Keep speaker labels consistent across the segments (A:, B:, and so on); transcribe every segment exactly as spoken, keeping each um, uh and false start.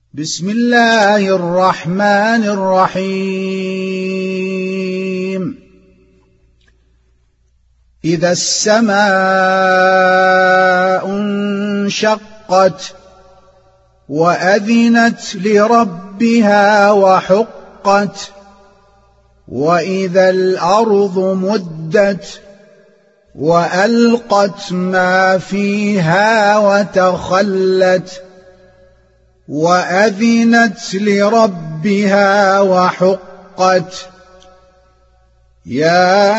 A: بسم الله الرحمن الرحيم إذا السماء انشقت وأذنت لربها وحقت وإذا الأرض مدت وألقت ما فيها وتخلت وأذنت لربها وحقت يا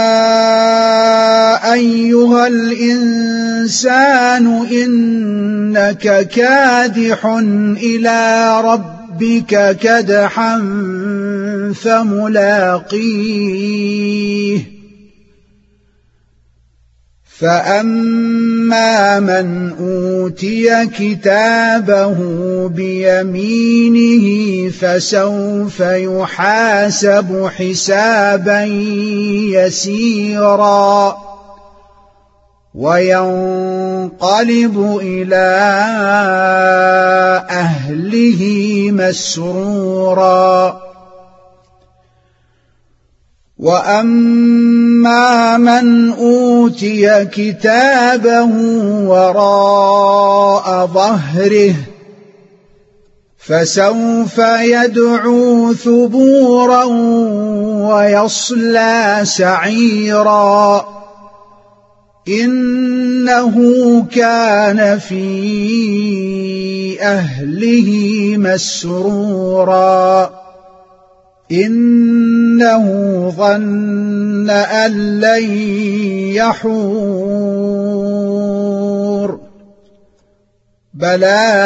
A: أيها الإنسان إنك كادح إلى ربك كدحا فملاقيه فأما من أوتي كتابه بيمينه فسوف يحاسب حسابا يسيرا وينقلب إلى أهله مسرورا وأما من أوتي كتابه وراء ظهره فسوف يدعو ثبورا ويصلى سعيرا إنه كان في أهله مسرورا إنه ظن أن لن يحور بلى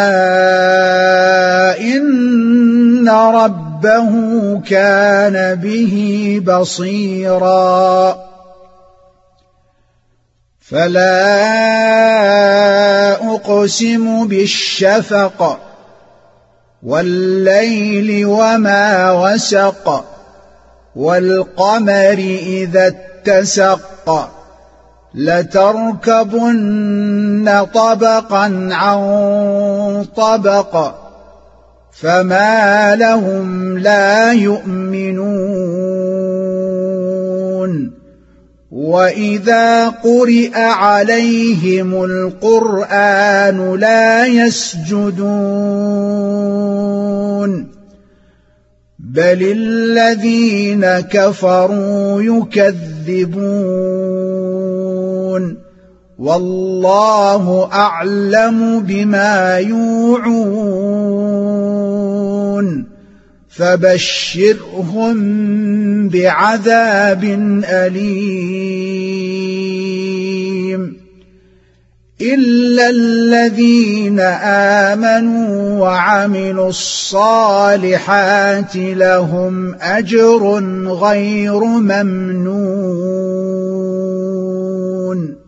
A: إن ربه كان به بصيرا فلا أقسم بالشفق والليل وما وسق والقمر إذا اتسق لتركبن طبقا عن طبق فما لهم لا يؤمنون وإذا قرئ عليهم القرآن لا يسجدون بل الذين كفروا يكذبون والله أعلم بما يوعون فبشرهم بعذاب أليم إلا الذين آمنوا وعملوا الصالحات لهم أجر غير ممنون.